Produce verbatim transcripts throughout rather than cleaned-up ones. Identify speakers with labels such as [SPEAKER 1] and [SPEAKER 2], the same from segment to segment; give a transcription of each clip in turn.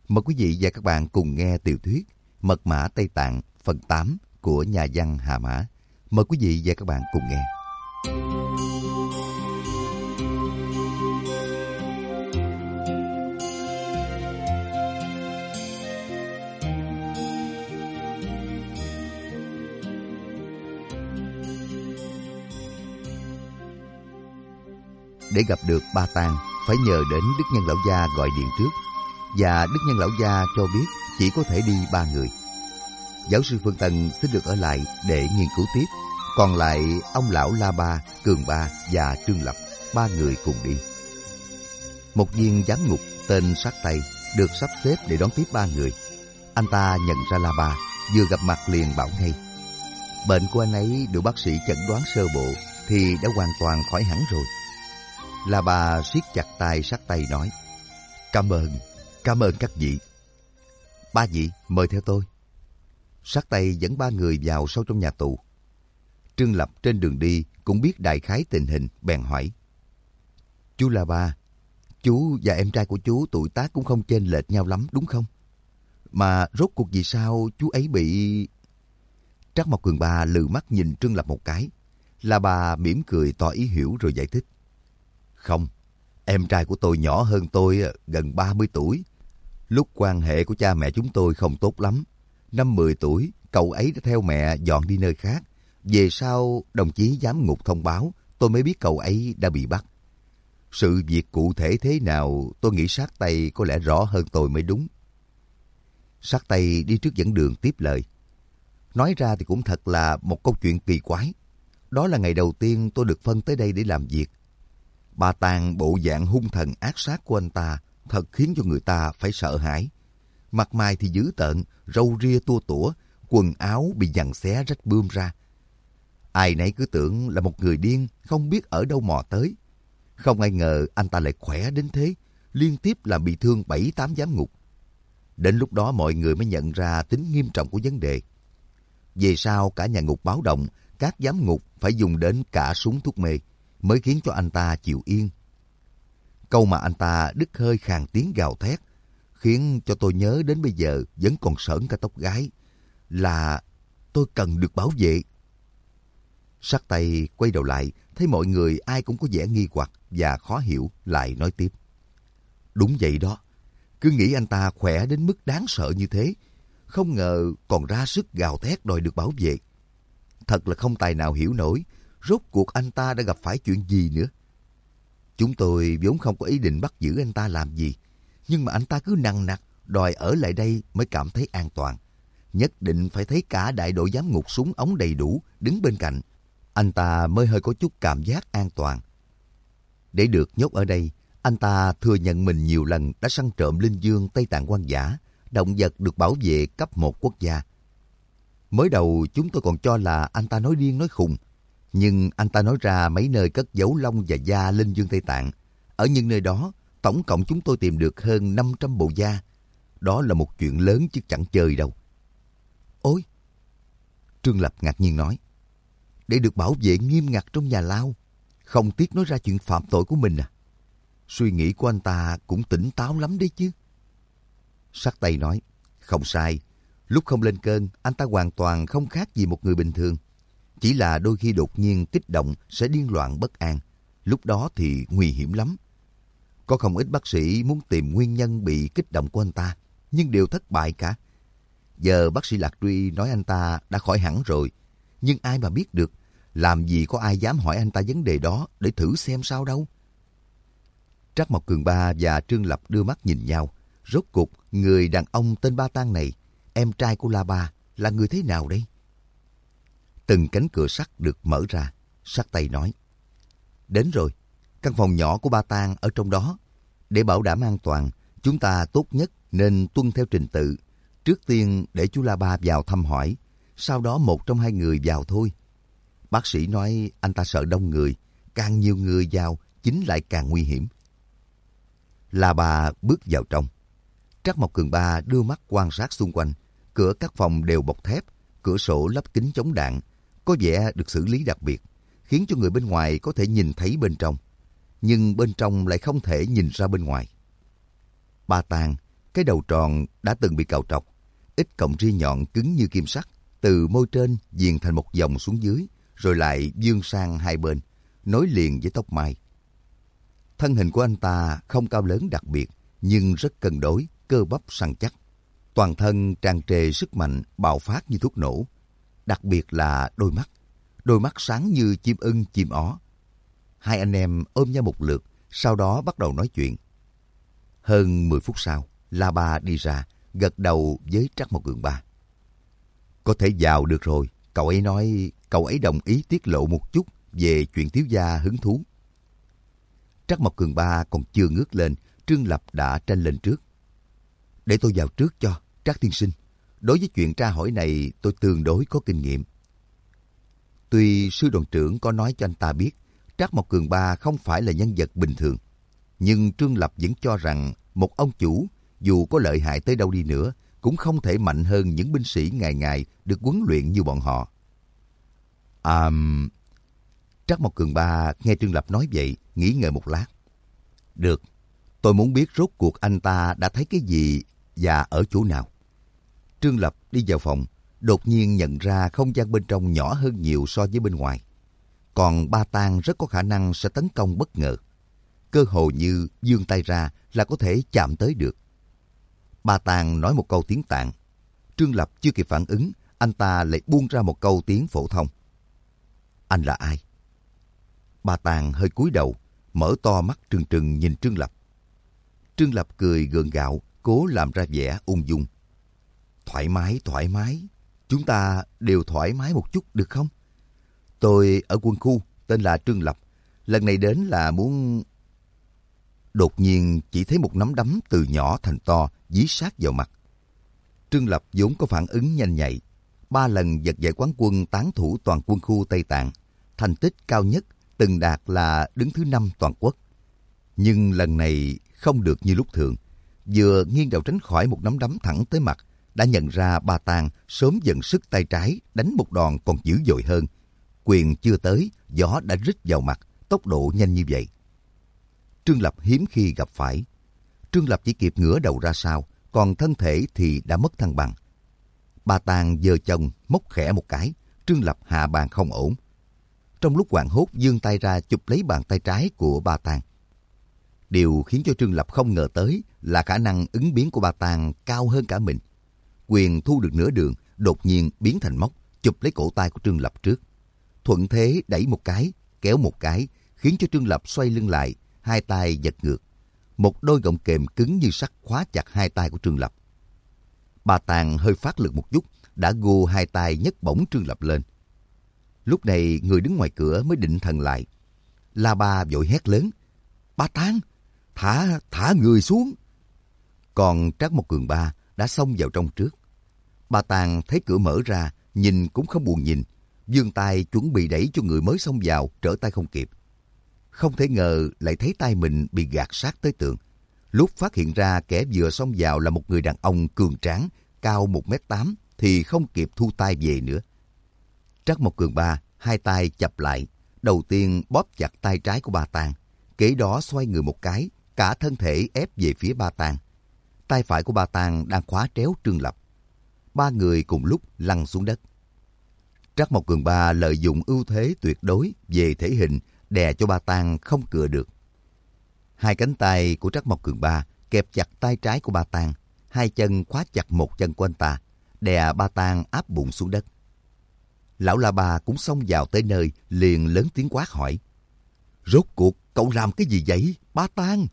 [SPEAKER 1] Mời quý vị và các bạn cùng nghe tiểu thuyết Mật mã Tây Tạng phần tám của nhà văn Hà Mã. Mời quý vị và các bạn cùng nghe. Để gặp được Ba Tang, phải nhờ đến Đức Nhân Lão Gia gọi điện trước. Và Đức Nhân Lão Gia cho biết chỉ có thể đi ba người. Giáo sư Phương Tân xin được ở lại để nghiên cứu tiếp. Còn lại ông lão La Ba, Cường Ba và Trương Lập, ba người cùng đi. Một viên giám ngục tên Sát Tây được sắp xếp để đón tiếp ba người. Anh ta nhận ra La Ba, vừa gặp mặt liền bảo ngay: bệnh của anh ấy được bác sĩ chẩn đoán sơ bộ thì đã hoàn toàn khỏi hẳn rồi. La Ba siết chặt tay Sát Tây nói: Cảm ơn, cảm ơn các vị. Ba vị, mời theo tôi. Sát Tây dẫn ba người vào sâu trong nhà tù. Trương Lập trên đường đi cũng biết đại khái tình hình, bèn hỏi: Chú La Ba, chú và em trai của chú tuổi tác cũng không chênh lệch nhau lắm đúng không? Mà rốt cuộc vì sao chú ấy bị... Trắc Mộc Cường Ba lừ mắt nhìn Trương Lập một cái. La Ba mỉm cười tỏ ý hiểu rồi giải thích: Không, em trai của tôi nhỏ hơn tôi gần ba mươi tuổi. Lúc quan hệ của cha mẹ chúng tôi không tốt lắm. Năm mười tuổi, cậu ấy đã theo mẹ dọn đi nơi khác. Về sau, đồng chí giám ngục thông báo, tôi mới biết cậu ấy đã bị bắt. Sự việc cụ thể thế nào, tôi nghĩ Sát Tây có lẽ rõ hơn tôi mới đúng. Sát Tây đi trước dẫn đường tiếp lời: Nói ra thì cũng thật là một câu chuyện kỳ quái. Đó là ngày đầu tiên tôi được phân tới đây để làm việc. Ba Tang bộ dạng hung thần ác sát của anh ta thật khiến cho người ta phải sợ hãi. Mặt mày thì dữ tợn, râu ria tua tủa, quần áo bị giằng xé rách bươm ra. Ai nấy cứ tưởng là một người điên không biết ở đâu mò tới. Không ai ngờ anh ta lại khỏe đến thế, liên tiếp làm bị thương bảy tám giám ngục. Đến lúc đó mọi người mới nhận ra tính nghiêm trọng của vấn đề. Về sau cả nhà ngục báo động, các giám ngục phải dùng đến cả súng thuốc mê mới khiến cho anh ta chịu yên. Câu mà anh ta đứt hơi khàn tiếng gào thét khiến cho tôi nhớ đến bây giờ vẫn còn sởn cả tóc gáy, là tôi cần được bảo vệ. Sát Tây quay đầu lại, thấy mọi người ai cũng có vẻ nghi hoặc và khó hiểu, lại nói tiếp: Đúng vậy đó, cứ nghĩ anh ta khỏe đến mức đáng sợ như thế, không ngờ còn ra sức gào thét đòi được bảo vệ. Thật là không tài nào hiểu nổi, rốt cuộc anh ta đã gặp phải chuyện gì nữa. Chúng tôi vốn không có ý định bắt giữ anh ta làm gì, nhưng mà anh ta cứ nằng nặc đòi ở lại đây mới cảm thấy an toàn. Nhất định phải thấy cả đại đội giám ngục súng ống đầy đủ đứng bên cạnh, anh ta mới hơi có chút cảm giác an toàn. Để được nhốt ở đây, anh ta thừa nhận mình nhiều lần đã săn trộm linh dương Tây Tạng hoang dã, động vật được bảo vệ cấp một quốc gia. Mới đầu chúng tôi còn cho là anh ta nói điên nói khùng, nhưng anh ta nói ra mấy nơi cất giấu lông và da linh dương Tây Tạng. Ở những nơi đó, tổng cộng chúng tôi tìm được hơn năm trăm bộ da. Đó là một chuyện lớn chứ chẳng chơi đâu. Ôi! Trương Lập ngạc nhiên nói: Để được bảo vệ nghiêm ngặt trong nhà lao, không tiếc nói ra chuyện phạm tội của mình à? Suy nghĩ của anh ta cũng tỉnh táo lắm đấy chứ. Sát Tây nói: Không sai. Lúc không lên cơn, anh ta hoàn toàn không khác gì một người bình thường. Chỉ là đôi khi đột nhiên kích động sẽ điên loạn bất an. Lúc đó thì nguy hiểm lắm. Có không ít bác sĩ muốn tìm nguyên nhân bị kích động của anh ta, nhưng đều thất bại cả. Giờ bác sĩ Lạc Truy nói anh ta đã khỏi hẳn rồi, nhưng ai mà biết được, làm gì có ai dám hỏi anh ta vấn đề đó để thử xem sao đâu. Trắc Mộc Cường Ba và Trương Lập đưa mắt nhìn nhau. Rốt cuộc người đàn ông tên Ba Tang này, em trai của La Ba, là người thế nào đây? Từng cánh cửa sắt được mở ra. Sát Tây nói: Đến rồi, căn phòng nhỏ của Ba Tang ở trong đó. Để bảo đảm an toàn, chúng ta tốt nhất nên tuân theo trình tự. Trước tiên để chú La Ba vào thăm hỏi, sau đó một trong hai người vào thôi. Bác sĩ nói anh ta sợ đông người, càng nhiều người vào chính lại càng nguy hiểm. La Ba bước vào trong. Trắc Mộc Cường Ba đưa mắt quan sát xung quanh. Cửa các phòng đều bọc thép, cửa sổ lắp kính chống đạn, có vẻ được xử lý đặc biệt, khiến cho người bên ngoài có thể nhìn thấy bên trong, nhưng bên trong lại không thể nhìn ra bên ngoài. Ba Tang, Cái đầu tròn đã từng bị cào trọc, ít cọng ria nhọn cứng như kim sắt, từ môi trên viền thành một vòng xuống dưới, rồi lại vươn sang hai bên, nối liền với tóc mai. Thân hình của anh ta không cao lớn đặc biệt, nhưng rất cân đối, cơ bắp săn chắc. Toàn thân tràn trề sức mạnh bạo phát như thuốc nổ. Đặc biệt là đôi mắt. Đôi mắt sáng như chim ưng, chim ó. Hai anh em ôm nhau một lượt, sau đó bắt đầu nói chuyện. Hơn mười phút sau, La Ba đi ra, gật đầu với Trắc Mộc Cường Ba. Có thể vào được rồi. Cậu ấy nói cậu ấy đồng ý tiết lộ một chút về chuyện thiếu gia hứng thú. Trắc Mộc Cường Ba còn chưa ngước lên, Trương Lập đã tranh lên trước. Để tôi vào trước cho, Trác tiên sinh. Đối với chuyện tra hỏi này tôi tương đối có kinh nghiệm. Tuy sư đoàn trưởng có nói cho anh ta biết Trác Mộc Cường Ba không phải là nhân vật bình thường, nhưng Trương Lập vẫn cho rằng một ông chủ dù có lợi hại tới đâu đi nữa cũng không thể mạnh hơn những binh sĩ ngày ngày được huấn luyện như bọn họ. À... Trác Mộc Cường Ba nghe Trương Lập nói vậy, nghĩ ngợi một lát. Được, tôi muốn biết rốt cuộc anh ta đã thấy cái gì và ở chỗ nào. Trương Lập đi vào phòng, đột nhiên nhận ra không gian bên trong nhỏ hơn nhiều so với bên ngoài. Còn Ba Tang rất có khả năng sẽ tấn công bất ngờ. Cơ hồ như vươn tay ra là có thể chạm tới được. Ba Tang nói một câu tiếng Tạng. Trương Lập chưa kịp phản ứng, anh ta lại buông ra một câu tiếng phổ thông. Anh là ai? Ba Tang hơi cúi đầu, mở to mắt trừng trừng nhìn Trương Lập. Trương Lập cười gượng gạo, cố làm ra vẻ ung dung. Thoải mái, thoải mái. Chúng ta đều thoải mái một chút được không? Tôi ở quân khu, tên là Trương Lập. Lần này đến là muốn... Đột nhiên chỉ thấy một nắm đấm từ nhỏ thành to dí sát vào mặt. Trương Lập vốn có phản ứng nhanh nhạy. Ba lần giật giải quán quân tán thủ toàn quân khu Tây Tạng. Thành tích cao nhất từng đạt là đứng thứ năm toàn quốc. Nhưng lần này không được như lúc thường. Vừa nghiêng đầu tránh khỏi một nắm đấm thẳng tới mặt, đã nhận ra Ba Tang sớm dần sức tay trái đánh một đòn còn dữ dội hơn. Quyền chưa tới, gió đã rít vào mặt, tốc độ nhanh như vậy. Trương Lập hiếm khi gặp phải. Trương Lập chỉ kịp ngửa đầu ra sau, còn thân thể thì đã mất thăng bằng. Ba Tang giơ chân móc khẽ một cái, Trương Lập hạ bàn không ổn. Trong lúc hoảng hốt giương tay ra chụp lấy bàn tay trái của Ba Tang. Điều khiến cho Trương Lập không ngờ tới là khả năng ứng biến của Ba Tang cao hơn cả mình. Quyền thu được nửa đường, đột nhiên biến thành móc, chụp lấy cổ tay của Trương Lập trước. Thuận thế đẩy một cái, kéo một cái, khiến cho Trương Lập xoay lưng lại, hai tay giật ngược. Một đôi gọng kềm cứng như sắt khóa chặt hai tay của Trương Lập. Ba Tang hơi phát lực một chút, đã gô hai tay nhấc bổng Trương Lập lên. Lúc này người đứng ngoài cửa mới định thần lại. La Ba vội hét lớn. Ba Tang, thả, thả người xuống. Còn Trác Mộc Cường Ba đã xông vào trong trước. Ba Tang thấy cửa mở ra, nhìn cũng không buồn nhìn, giương tay chuẩn bị đẩy cho người mới xông vào, trở tay không kịp. Không thể ngờ lại thấy tay mình bị gạt sát tới tường. Lúc phát hiện ra kẻ vừa xông vào là một người đàn ông cường tráng, cao một mét tám, thì không kịp thu tay về nữa. Trác Mộc Cường Ba hai tay chập lại, đầu tiên bóp chặt tay trái của Ba Tang, kế đó xoay người một cái, cả thân thể ép về phía Ba Tang. Tay phải của Ba Tang đang khóa tréo Trương Lập. Ba người cùng lúc lăn xuống đất. Trác Mộc Cường Ba lợi dụng ưu thế tuyệt đối về thể hình, đè cho Ba Tang không cựa được. Hai cánh tay của Trác Mộc Cường Ba kẹp chặt tay trái của Ba Tang, hai chân khóa chặt một chân của anh ta, đè Ba Tang áp bụng xuống đất. Lão La Ba cũng xông vào tới nơi, liền lớn tiếng quát hỏi. Rốt cuộc cậu làm cái gì vậy, Ba Tang?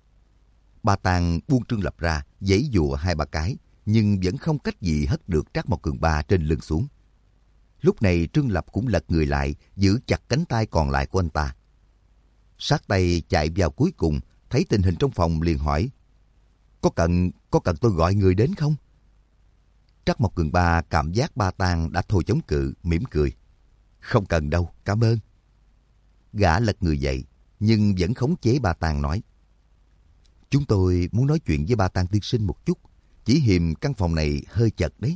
[SPEAKER 1] Ba Tang buông Trương Lập ra, giãy giụa hai ba cái, nhưng vẫn không cách gì hất được Trác Mộc Cường Ba trên lưng xuống. Lúc này Trương Lập cũng lật người lại, giữ chặt cánh tay còn lại của anh ta. Sát tay chạy vào cuối cùng, thấy tình hình trong phòng liền hỏi. Có cần, có cần tôi gọi người đến không? Trác Mộc Cường Ba cảm giác Ba Tang đã thôi chống cự, mỉm cười. Không cần đâu, cảm ơn. Gã lật người dậy, nhưng vẫn khống chế Ba Tang nói. Chúng tôi muốn nói chuyện với Ba Tang tiên sinh một chút, chỉ hiềm căn phòng này hơi chật đấy.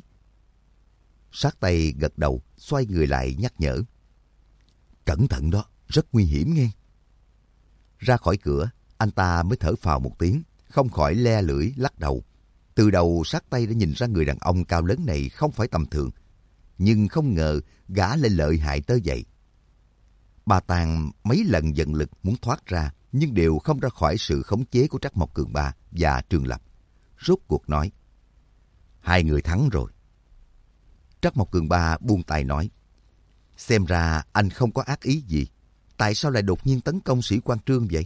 [SPEAKER 1] Sát tay gật đầu, xoay người lại nhắc nhở. Cẩn thận đó, rất nguy hiểm nghe. Ra khỏi cửa, anh ta mới thở phào một tiếng, không khỏi le lưỡi lắc đầu. Từ đầu sát tay đã nhìn ra người đàn ông cao lớn này không phải tầm thường, nhưng không ngờ gã lại lợi hại tới vậy. Ba Tàng mấy lần dần lực muốn thoát ra, nhưng đều không ra khỏi sự khống chế của Trắc Mộc Cường Ba và Trương Lập. Rốt cuộc nói, hai người thắng rồi. Trắc Mộc Cường Ba buông tay nói, xem ra anh không có ác ý gì. Tại sao lại đột nhiên tấn công sĩ quan Trương vậy?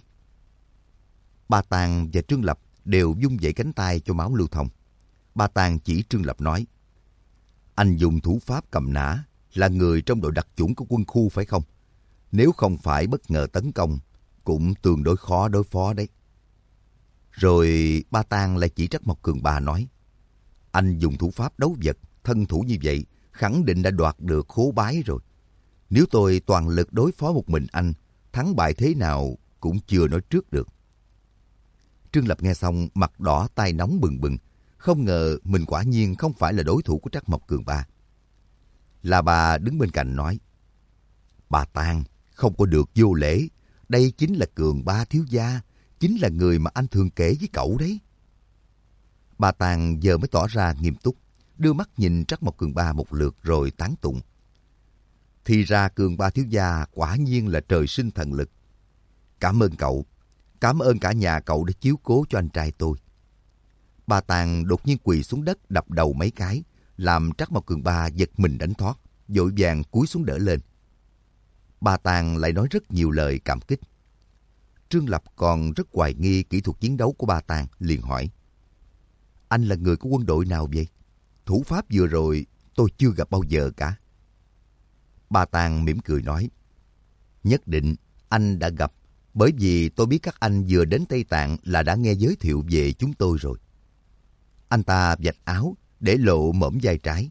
[SPEAKER 1] Ba Tàng và Trương Lập đều vung vẩy cánh tay cho máu lưu thông. Ba Tàng chỉ Trương Lập nói, anh dùng thủ pháp cầm nã, là người trong đội đặc chủng của quân khu phải không? Nếu không phải bất ngờ tấn công, cũng tương đối khó đối phó đấy. Rồi Ba Tàng lại chỉ Trắc Mộc Cường Ba nói, anh dùng thủ pháp đấu vật, thân thủ như vậy, khẳng định đã đoạt được khố bái rồi. Nếu tôi toàn lực đối phó một mình anh, thắng bại thế nào cũng chưa nói trước được. Trương Lập nghe xong mặt đỏ tai nóng bừng bừng, không ngờ mình quả nhiên không phải là đối thủ của Trắc Mộc Cường Ba. Là bà đứng bên cạnh nói, Ba Tàng, không có được vô lễ, đây chính là Cường Ba thiếu gia, chính là người mà anh thường kể với cậu đấy. Ba Tàng giờ mới tỏ ra nghiêm túc, đưa mắt nhìn Trắc Mộc Cường Ba một lượt rồi tán tụng. Thì ra Cường Ba thiếu gia quả nhiên là trời sinh thần lực. Cảm ơn cậu, cảm ơn cả nhà cậu đã chiếu cố cho anh trai tôi. Ba Tàng đột nhiên quỳ xuống đất đập đầu mấy cái, làm Trắc Mộc Cường Ba giật mình đánh thoát, vội vàng cúi xuống đỡ lên. Ba Tàng lại nói rất nhiều lời cảm kích. Trương Lập còn rất hoài nghi kỹ thuật chiến đấu của Ba Tàng, liền hỏi, anh là người của quân đội nào vậy? Thủ pháp vừa rồi tôi chưa gặp bao giờ cả. Ba Tàng mỉm cười nói, nhất định anh đã gặp, bởi vì tôi biết các anh vừa đến Tây Tạng là đã nghe giới thiệu về chúng tôi rồi. Anh ta vạch áo, để lộ mõm vai trái.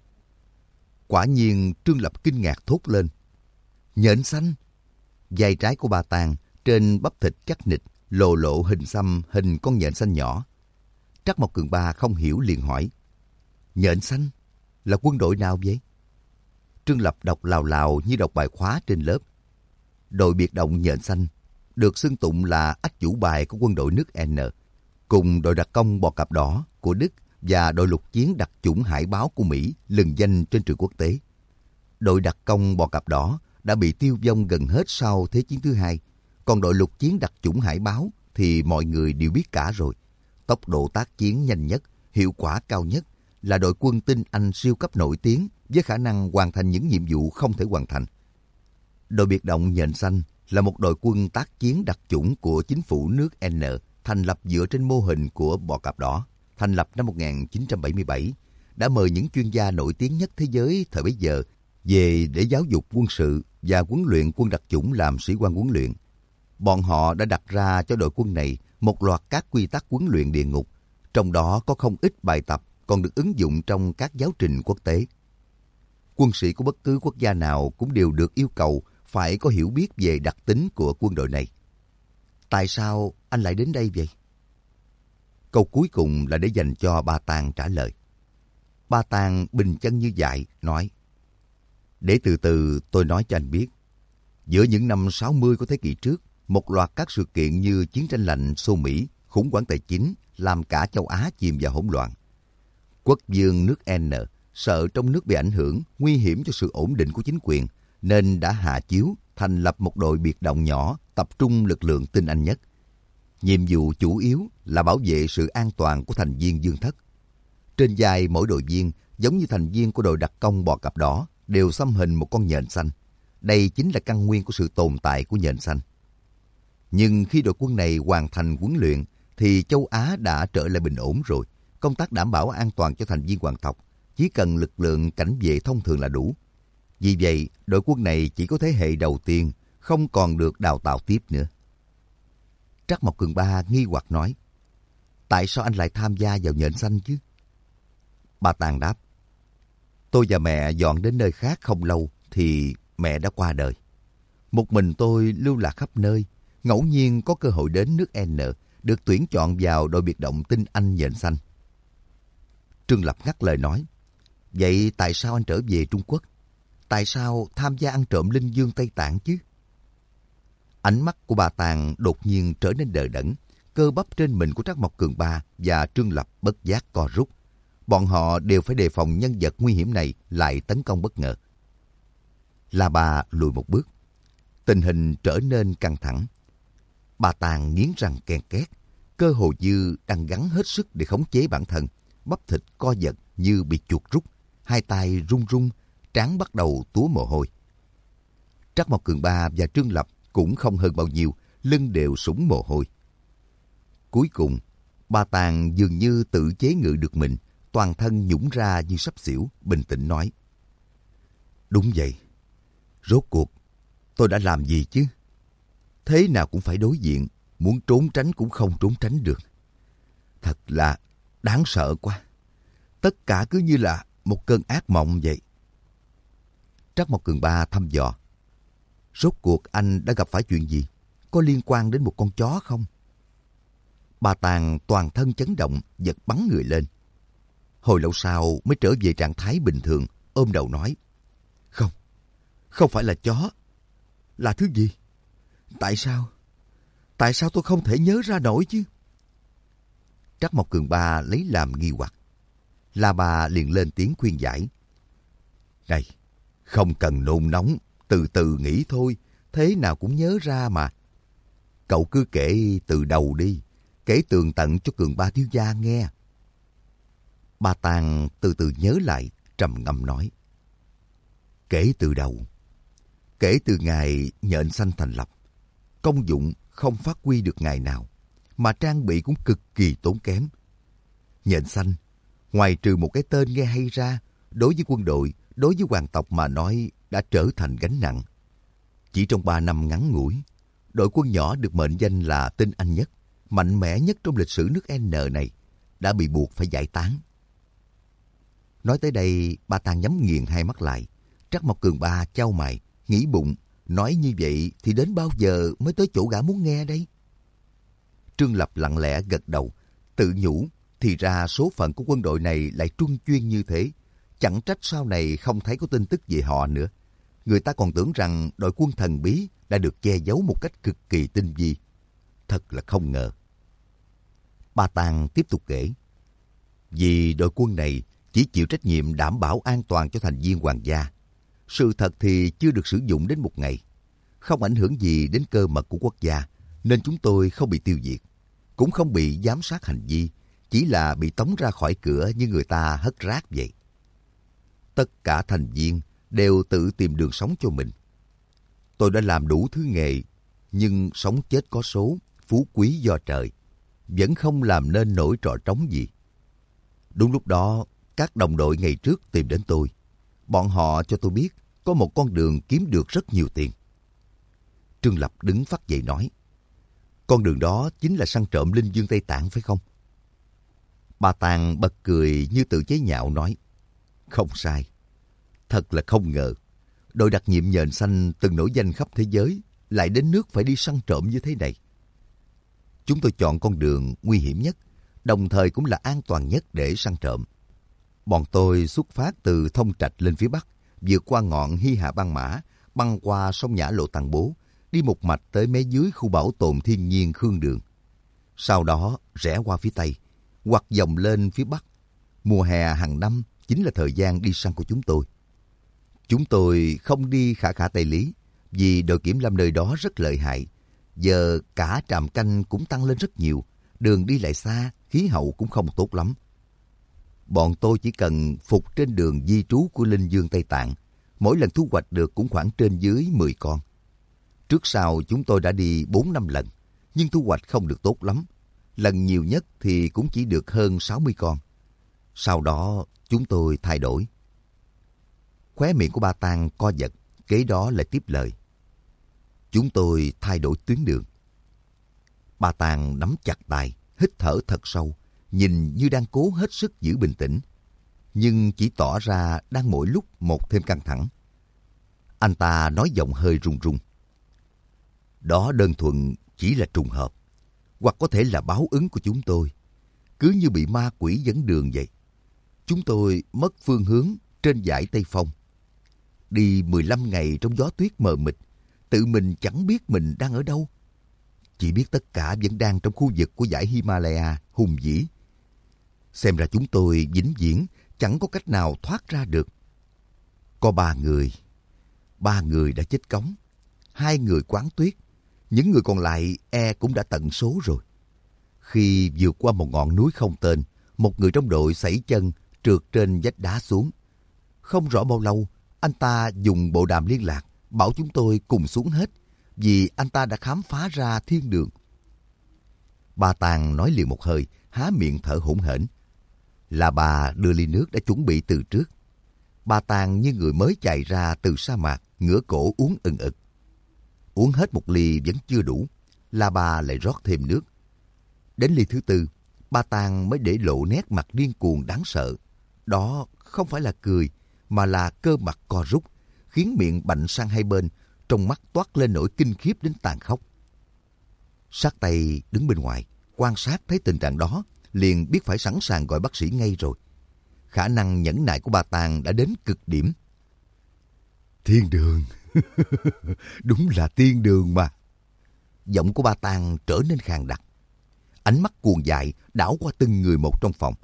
[SPEAKER 1] Quả nhiên Trương Lập kinh ngạc thốt lên, nhện xanh. Vai trái của Ba Tàng trên bắp thịt chắc nịch, lồ lộ hình xăm hình con nhện xanh nhỏ. Trắc Mộc Cường Ba không hiểu liền hỏi, nhện xanh là quân đội nào vậy? Trương Lập đọc lào lào như đọc bài khóa trên lớp. Đội biệt động nhện xanh được xưng tụng là ách chủ bài của quân đội nước N, cùng đội đặc công bò cạp đỏ của Đức và đội lục chiến đặc chủng hải báo của Mỹ lừng danh trên trường quốc tế. Đội đặc công bò cạp đỏ đã bị tiêu vong gần hết sau Thế chiến thứ hai, còn đội lục chiến đặc chủng hải báo thì mọi người đều biết cả rồi. Tốc độ tác chiến nhanh nhất, hiệu quả cao nhất, là đội quân tinh Anh siêu cấp nổi tiếng với khả năng hoàn thành những nhiệm vụ không thể hoàn thành. Đội biệt động nhện xanh là một đội quân tác chiến đặc chủng của chính phủ nước N, thành lập dựa trên mô hình của bò cạp đỏ, thành lập năm một nghìn chín trăm bảy mươi bảy, đã mời những chuyên gia nổi tiếng nhất thế giới thời bấy giờ về để giáo dục quân sự và huấn luyện quân đặc chủng làm sĩ quan huấn luyện. Bọn họ đã đặt ra cho đội quân này một loạt các quy tắc huấn luyện địa ngục, trong đó có không ít bài tập còn được ứng dụng trong các giáo trình quốc tế. Quân sĩ của bất cứ quốc gia nào cũng đều được yêu cầu phải có hiểu biết về đặc tính của quân đội này. Tại sao anh lại đến đây vậy? Câu cuối cùng là để dành cho Ba Tàng trả lời. Ba Tàng bình chân như vậy, nói, để từ từ tôi nói cho anh biết. Giữa những năm sáu mươi của thế kỷ trước, một loạt các sự kiện như chiến tranh lạnh Xô Mỹ, khủng hoảng tài chính làm cả châu Á chìm vào hỗn loạn. Quốc vương nước N sợ trong nước bị ảnh hưởng, nguy hiểm cho sự ổn định của chính quyền, nên đã hạ chiếu thành lập một đội biệt động nhỏ tập trung lực lượng tinh Anh nhất. Nhiệm vụ chủ yếu là bảo vệ sự an toàn của thành viên Dương Thất. Trên vai mỗi đội viên, giống như thành viên của đội đặc công bò cạp đỏ, đều xăm hình một con nhện xanh. Đây chính là căn nguyên của sự tồn tại của nhện xanh. Nhưng khi đội quân này hoàn thành huấn luyện, thì châu Á đã trở lại bình ổn rồi. Công tác đảm bảo an toàn cho thành viên hoàng tộc chỉ cần lực lượng cảnh vệ thông thường là đủ. Vì vậy, đội quân này chỉ có thế hệ đầu tiên, không còn được đào tạo tiếp nữa. Trắc Mộc Cường Ba nghi hoặc nói, tại sao anh lại tham gia vào nhện xanh chứ? Ba Tàng đáp, tôi và mẹ dọn đến nơi khác không lâu thì mẹ đã qua đời. Một mình tôi lưu lạc khắp nơi, ngẫu nhiên có cơ hội đến nước N, được tuyển chọn vào đội biệt động tinh Anh nhện xanh. Trương Lập ngắt lời nói, vậy tại sao anh trở về Trung Quốc? Tại sao tham gia ăn trộm linh dương Tây Tạng chứ? Ánh mắt của Ba Tàng đột nhiên trở nên đờ đẫn, cơ bắp trên mình của Trác Mộc Cường Ba và Trương Lập bất giác co rút. Bọn họ đều phải đề phòng nhân vật nguy hiểm này lại tấn công bất ngờ. La Ba lùi một bước. Tình hình trở nên căng thẳng. Bà Tàng nghiến răng ken két, cơ hồ như đang gắng hết sức để khống chế bản thân. Bắp thịt co giật như bị chuột rút, hai tay run run, trán bắt đầu túa mồ hôi. Trác Mộc Cường Ba và Trương Lập cũng không hơn bao nhiêu, lưng đều sũng mồ hôi. Cuối cùng, bà Tàng dường như tự chế ngự được mình, toàn thân nhũng ra như sắp xỉu, bình tĩnh nói. Đúng vậy, rốt cuộc tôi đã làm gì chứ? Thế nào cũng phải đối diện, muốn trốn tránh cũng không trốn tránh được. Thật là đáng sợ quá. Tất cả cứ như là một cơn ác mộng vậy. Trác Mộc Cường Ba thăm dò. Rốt cuộc anh đã gặp phải chuyện gì? Có liên quan đến một con chó không? Bà Tàng toàn thân chấn động, giật bắn người lên. Hồi lâu sau mới trở về trạng thái bình thường, ôm đầu nói. Không, không phải là chó. Là thứ gì? Tại sao? Tại sao tôi không thể nhớ ra nổi chứ? Trác Mộc Cường Ba lấy làm nghi hoặc. La Ba liền lên tiếng khuyên giải. Này, không cần nôn nóng, từ từ nghĩ thôi, thế nào cũng nhớ ra mà. Cậu cứ kể từ đầu đi, kể tường tận cho Cường Ba thiếu gia nghe. Ba Tàng từ từ nhớ lại, trầm ngâm nói. Kể từ đầu, kể từ ngày nhện xanh thành lập, công dụng không phát huy được ngày nào, mà trang bị cũng cực kỳ tốn kém. Nhện xanh, ngoài trừ một cái tên nghe hay ra, đối với quân đội, đối với hoàng tộc mà nói đã trở thành gánh nặng. Chỉ trong ba năm ngắn ngủi, đội quân nhỏ được mệnh danh là tinh anh nhất, mạnh mẽ nhất trong lịch sử nước N này, đã bị buộc phải giải tán. Nói tới đây, bà Tàng nhắm nghiền hai mắt lại. Trác Mộc Cường Ba chau mày, nghĩ bụng, nói như vậy thì đến bao giờ mới tới chỗ gã muốn nghe đây? Trương Lập lặng lẽ gật đầu, tự nhủ, thì ra số phận của quân đội này lại truân chuyên như thế. Chẳng trách sau này không thấy có tin tức về họ nữa. Người ta còn tưởng rằng đội quân thần bí đã được che giấu một cách cực kỳ tinh vi. Thật là không ngờ. Ba Tàng tiếp tục kể. Vì đội quân này chỉ chịu trách nhiệm đảm bảo an toàn cho thành viên hoàng gia. Sự thật thì chưa được sử dụng đến một ngày. Không ảnh hưởng gì đến cơ mật của quốc gia, nên chúng tôi không bị tiêu diệt. Cũng không bị giám sát hành vi, chỉ là bị tống ra khỏi cửa như người ta hất rác vậy. Tất cả thành viên đều tự tìm đường sống cho mình. Tôi đã làm đủ thứ nghề, nhưng sống chết có số, phú quý do trời, vẫn không làm nên nổi trò trống gì. Đúng lúc đó, các đồng đội ngày trước tìm đến tôi. Bọn họ cho tôi biết có một con đường kiếm được rất nhiều tiền. Trương Lập đứng phắt dậy nói. Con đường đó chính là săn trộm linh dương Tây Tạng phải không? Bà Tàng bật cười như tự chế nhạo nói. Không sai. Thật là không ngờ. Đội đặc nhiệm nhện xanh từng nổi danh khắp thế giới lại đến nước phải đi săn trộm như thế này. Chúng tôi chọn con đường nguy hiểm nhất, đồng thời cũng là an toàn nhất để săn trộm. Bọn tôi xuất phát từ Thông Trạch lên phía bắc, vượt qua ngọn Hy Hà Băng Mã, băng qua sông Nhã Lộ Tàng Bố, đi một mạch tới mé dưới khu bảo tồn thiên nhiên Khương Đường. Sau đó rẽ qua phía tây, hoặc dòng lên phía bắc. Mùa hè hàng năm chính là thời gian đi săn của chúng tôi. Chúng tôi không đi khả khả Tây Lý, vì đội kiểm lâm nơi đó rất lợi hại. Giờ cả trạm canh cũng tăng lên rất nhiều, đường đi lại xa, khí hậu cũng không tốt lắm. Bọn tôi chỉ cần phục trên đường di trú của Linh Dương Tây Tạng, mỗi lần thu hoạch được cũng khoảng trên dưới mười con. Trước sau chúng tôi đã đi bốn năm lần, nhưng thu hoạch không được tốt lắm. Lần nhiều nhất thì cũng chỉ được hơn sáu mươi con. Sau đó chúng tôi thay đổi. Khóe miệng của Ba Tàng co giật, kế đó lại tiếp lời. Chúng tôi thay đổi tuyến đường. Ba Tàng nắm chặt tay, hít thở thật sâu, nhìn như đang cố hết sức giữ bình tĩnh, nhưng chỉ tỏ ra đang mỗi lúc một thêm căng thẳng. Anh ta nói giọng hơi run run. Đó đơn thuần chỉ là trùng hợp, hoặc có thể là báo ứng của chúng tôi, cứ như bị ma quỷ dẫn đường vậy. Chúng tôi mất phương hướng trên dải Tây Phong. Đi mười lăm ngày trong gió tuyết mờ mịt, tự mình chẳng biết mình đang ở đâu. chỉ biết tất cả vẫn đang trong khu vực của dãy Himalaya hùng vĩ. Xem ra chúng tôi vĩnh viễn chẳng có cách nào thoát ra được. Có ba người. Ba người đã chết cóng. Hai người quán tuyết. Những người còn lại e cũng đã tận số rồi. Khi vượt qua một ngọn núi không tên, một người trong đội sẩy chân trượt trên vách đá xuống. Không rõ bao lâu, anh ta dùng bộ đàm liên lạc, bảo chúng tôi cùng xuống hết, vì anh ta đã khám phá ra thiên đường. Ba Tàng nói liền một hơi, há miệng thở hổn hển. Là bà đưa ly nước đã chuẩn bị từ trước. Ba Tàng như người mới chạy ra từ sa mạc, ngửa cổ uống ừng ực. Uống hết một ly vẫn chưa đủ, là bà lại rót thêm nước. Đến ly thứ tư, Ba Tàng mới để lộ nét mặt điên cuồng đáng sợ. Đó không phải là cười, mà là cơ mặt co rút, khiến miệng bạnh sang hai bên, trong mắt toát lên nỗi kinh khiếp đến tàn khốc. Sát Tây đứng bên ngoài, quan sát thấy tình trạng đó, liền biết phải sẵn sàng gọi bác sĩ ngay rồi. Khả năng nhẫn nại của Ba Tàng đã đến cực điểm. Thiên đường, đúng là thiên đường mà. Giọng của Ba Tàng trở nên khàn đặc. Ánh mắt cuồng dại đảo qua từng người một trong phòng.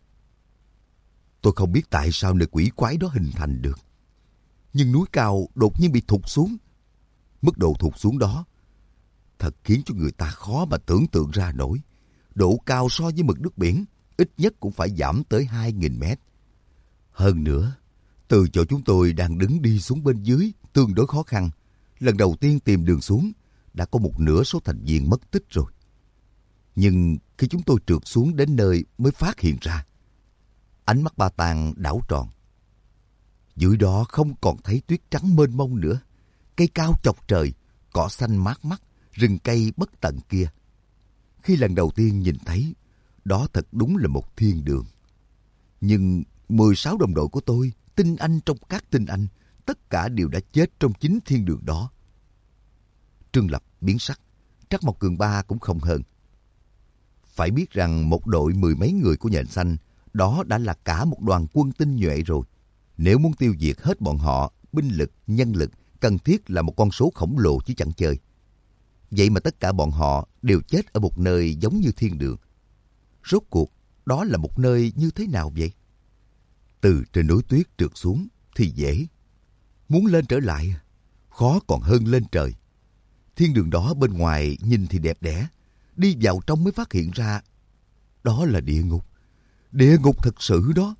[SPEAKER 1] Tôi không biết tại sao nơi quỷ quái đó hình thành được. Nhưng núi cao đột nhiên bị thụt xuống. Mức độ thụt xuống đó thật khiến cho người ta khó mà tưởng tượng ra nổi. Độ cao so với mực nước biển ít nhất cũng phải giảm tới hai nghìn mét. Hơn nữa, từ chỗ chúng tôi đang đứng đi xuống bên dưới tương đối khó khăn. Lần đầu tiên tìm đường xuống, đã có một nửa số thành viên mất tích rồi. Nhưng khi chúng tôi trượt xuống đến nơi mới phát hiện ra. Ánh mắt Ba Tàng đảo tròn. Dưới đó không còn thấy tuyết trắng mênh mông nữa. Cây cao chọc trời, cỏ xanh mát mắt, rừng cây bất tận kia. Khi lần đầu tiên nhìn thấy, đó thật đúng là một thiên đường. Nhưng mười sáu đồng đội của tôi, tinh anh trong các tinh anh, tất cả đều đã chết trong chính thiên đường đó. Trương Lập biến sắc, Trắc Mộc Cường Ba cũng không hơn. Phải biết rằng một đội mười mấy người của Nhện Xanh, đó đã là cả một đoàn quân tinh nhuệ rồi. Nếu muốn tiêu diệt hết bọn họ, binh lực, nhân lực, cần thiết là một con số khổng lồ chứ chẳng chơi. Vậy mà tất cả bọn họ đều chết ở một nơi giống như thiên đường. Rốt cuộc, đó là một nơi như thế nào vậy? Từ trên núi tuyết trượt xuống thì dễ. Muốn lên trở lại, khó còn hơn lên trời. Thiên đường đó bên ngoài nhìn thì đẹp đẽ, đi vào trong mới phát hiện ra đó là địa ngục. Địa ngục thật sự đó.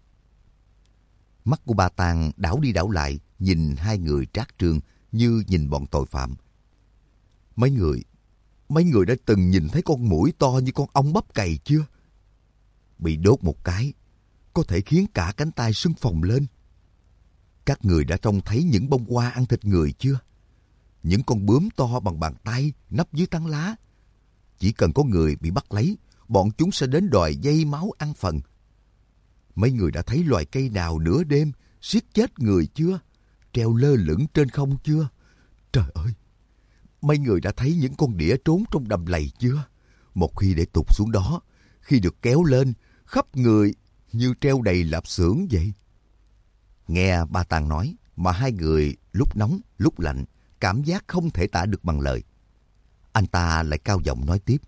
[SPEAKER 1] Mắt của Ba Tàng đảo đi đảo lại, nhìn hai người Trác Trương như nhìn bọn tội phạm. Mấy người, mấy người đã từng nhìn thấy con muỗi to như con ong bắp cày chưa? Bị đốt một cái, có thể khiến cả cánh tay sưng phồng lên. Các người đã trông thấy những bông hoa ăn thịt người chưa? Những con bướm to bằng bàn tay nấp dưới tán lá. Chỉ cần có người bị bắt lấy, bọn chúng sẽ đến đòi dây máu ăn phần. Mấy người đã thấy loài cây nào nửa đêm siết chết người chưa? Treo lơ lửng trên không chưa? Trời ơi! Mấy người đã thấy những con đĩa trốn trong đầm lầy chưa? Một khi để tụt xuống đó, khi được kéo lên, khắp người như treo đầy lạp xưởng vậy. Nghe Ba Tàng nói mà hai người lúc nóng lúc lạnh, cảm giác không thể tả được bằng lời. Anh ta lại cao giọng nói tiếp.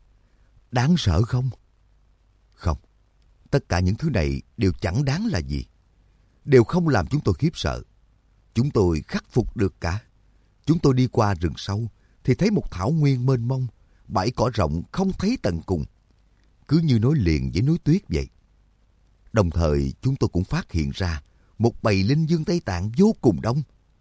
[SPEAKER 1] Đáng sợ không? Không. Tất cả những thứ này đều chẳng đáng là gì. Đều không làm chúng tôi khiếp sợ. Chúng tôi khắc phục được cả. Chúng tôi đi qua rừng sâu thì thấy một thảo nguyên mênh mông, bãi cỏ rộng không thấy tận cùng. Cứ như nối liền với núi tuyết vậy. Đồng thời chúng tôi cũng phát hiện ra một bầy linh dương Tây Tạng vô cùng đông.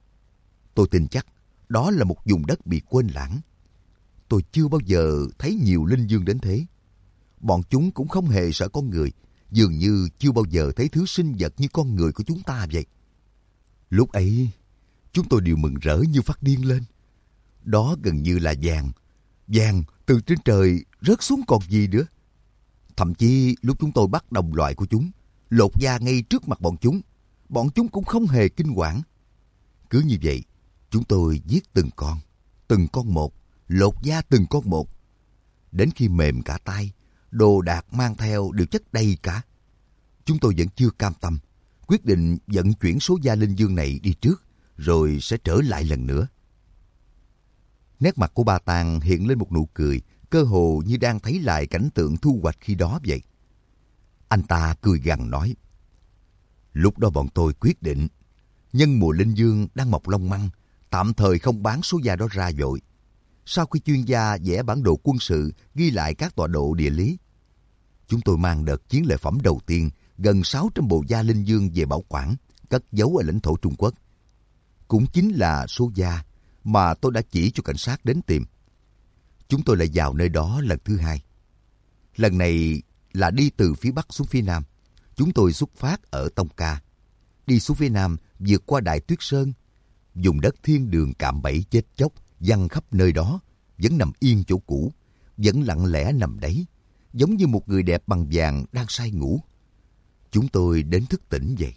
[SPEAKER 1] Tôi tin chắc đó là một vùng đất bị quên lãng. Tôi chưa bao giờ thấy nhiều linh dương đến thế. Bọn chúng cũng không hề sợ con người, dường như chưa bao giờ thấy thứ sinh vật như con người của chúng ta vậy. Lúc ấy, chúng tôi đều mừng rỡ như phát điên lên. Đó gần như là vàng. Vàng từ trên trời rớt xuống còn gì nữa. Thậm chí lúc chúng tôi bắt đồng loại của chúng, lột da ngay trước mặt bọn chúng, bọn chúng cũng không hề kinh hoàng. Cứ như vậy, chúng tôi giết từng con, từng con một, lột da từng con một. Đến khi mềm cả tay, đồ đạc mang theo đều chất đầy cả. Chúng tôi vẫn chưa cam tâm, quyết định vận chuyển số da linh dương này đi trước, rồi sẽ trở lại lần nữa. Nét mặt của Ba Tàng hiện lên một nụ cười, cơ hồ như đang thấy lại cảnh tượng thu hoạch khi đó vậy. Anh ta cười gằn nói, lúc đó bọn tôi quyết định, nhân mùa linh dương đang mọc long măng, tạm thời không bán số da đó ra vội. Sau khi chuyên gia vẽ bản đồ quân sự ghi lại các tọa độ địa lý, chúng tôi mang đợt chiến lợi phẩm đầu tiên, gần sáu trăm bộ da linh dương về bảo quản, cất giấu ở lãnh thổ Trung Quốc. Cũng chính là số da mà tôi đã chỉ cho cảnh sát đến tìm. Chúng tôi lại vào nơi đó lần thứ hai. Lần này là đi từ phía Bắc xuống phía Nam. Chúng tôi xuất phát ở Tông Ca, đi xuống phía Nam, vượt qua Đại Tuyết Sơn, vùng đất thiên đường cạm bẫy chết chóc, giăng khắp nơi đó, vẫn nằm yên chỗ cũ, vẫn lặng lẽ nằm đấy, giống như một người đẹp bằng vàng đang say ngủ. Chúng tôi đến thức tỉnh vậy.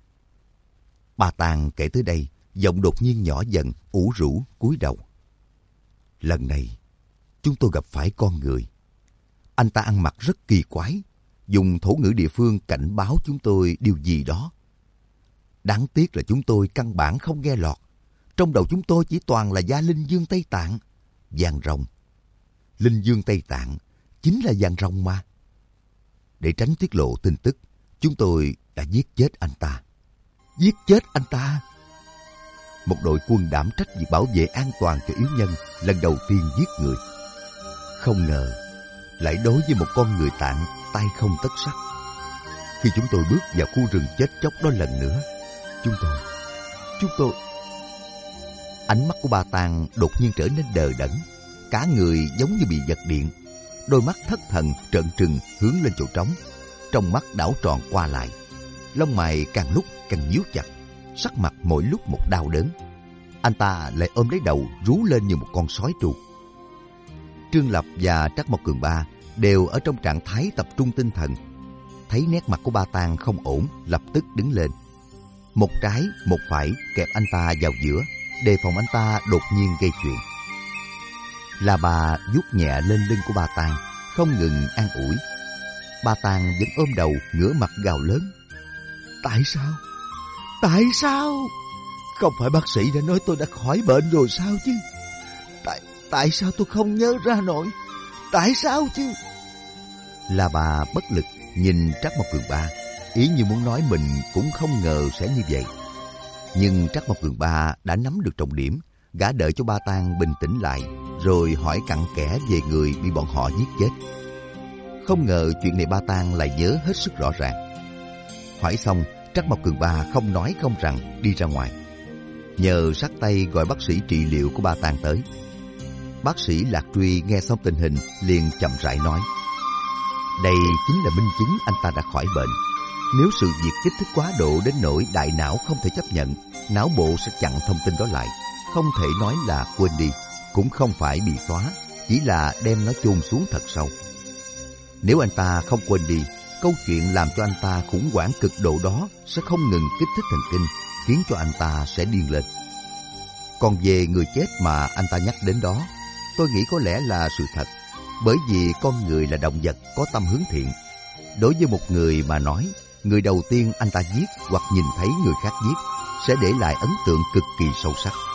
[SPEAKER 1] Ba Tàng kể tới đây, giọng đột nhiên nhỏ dần, ủ rũ, cúi đầu. Lần này, chúng tôi gặp phải con người. Anh ta ăn mặc rất kỳ quái, dùng thổ ngữ địa phương cảnh báo chúng tôi điều gì đó. Đáng tiếc là chúng tôi căn bản không nghe lọt. Trong đầu chúng tôi chỉ toàn là da linh dương Tây Tạng, vàng rồng. Linh dương Tây Tạng chính là vàng rồng mà. Để tránh tiết lộ tin tức, chúng tôi đã giết chết anh ta. Giết chết anh ta? Một đội quân đảm trách việc bảo vệ an toàn cho yếu nhân lần đầu tiên giết người. Không ngờ lại đối với một con người Tạng tay không tất sắt. Khi chúng tôi bước vào khu rừng chết chóc đó lần nữa, chúng tôi, chúng tôi... Ánh mắt của Ba Tàng đột nhiên trở nên đờ đẫn, cả người giống như bị giật điện. Đôi mắt thất thần trợn trừng hướng lên chỗ trống, trong mắt đảo tròn qua lại. Lông mày càng lúc càng nhíu chặt, sắc mặt mỗi lúc một đau đớn. Anh ta lại ôm lấy đầu rú lên như một con sói tru. Trương Lập và Trắc Mộc Cường Ba đều ở trong trạng thái tập trung tinh thần. Thấy nét mặt của Ba Tàng không ổn, lập tức đứng lên. Một trái, một phải kẹp anh ta vào giữa, đề phòng anh ta đột nhiên gây chuyện. La Bà vuốt nhẹ lên lưng của Ba Tàng, không ngừng an ủi. Ba Tàng vẫn ôm đầu, ngửa mặt gào lớn. Tại sao? Tại sao? Không phải bác sĩ đã nói tôi đã khỏi bệnh rồi sao chứ? Tại, tại sao tôi không nhớ ra nổi? Tại sao chứ? La Bà bất lực nhìn Trắc Mộc Cường Ba, ý như muốn nói mình cũng không ngờ sẽ như vậy. Nhưng Trắc Mộc Cường Ba đã nắm được trọng điểm, gã đợi cho Ba Tàng bình tĩnh lại, rồi hỏi cặn kẽ về người bị bọn họ giết chết. Không ngờ chuyện này Ba Tàng lại nhớ hết sức rõ ràng. Hỏi xong, Trắc Mộc Cường Ba không nói không rằng đi ra ngoài, nhờ sát tay gọi bác sĩ trị liệu của Ba Tàng tới. Bác sĩ Lạc Truy nghe xong tình hình liền chậm rãi nói, đây chính là minh chứng anh ta đã khỏi bệnh. Nếu sự việc kích thích quá độ đến nỗi đại não không thể chấp nhận, não bộ sẽ chặn thông tin đó lại, không thể nói là quên đi, cũng không phải bị xóa, chỉ là đem nó chôn xuống thật sâu. Nếu anh ta không quên đi, câu chuyện làm cho anh ta khủng hoảng cực độ đó sẽ không ngừng kích thích thần kinh, khiến cho anh ta sẽ điên lên. Còn về người chết mà anh ta nhắc đến đó, tôi nghĩ có lẽ là sự thật, bởi vì con người là động vật có tâm hướng thiện. Đối với một người mà nói, người đầu tiên anh ta giết hoặc nhìn thấy người khác giết sẽ để lại ấn tượng cực kỳ sâu sắc.